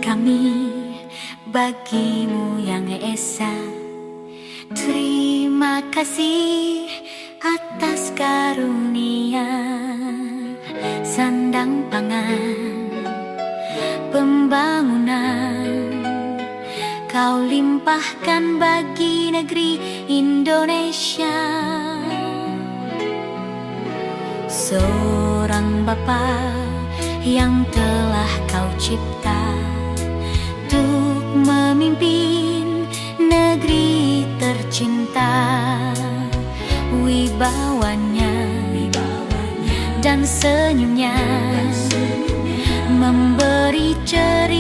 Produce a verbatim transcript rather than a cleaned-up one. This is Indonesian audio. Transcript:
kami bagimu yang esa. Terima kasih atas karunia sandang pangan, pembangunan kau limpahkan bagi negeri Indonesia. Seorang bapa yang telah kau cipta untuk memimpin negeri tercinta. Wibawanya dan senyumnya memberi cerita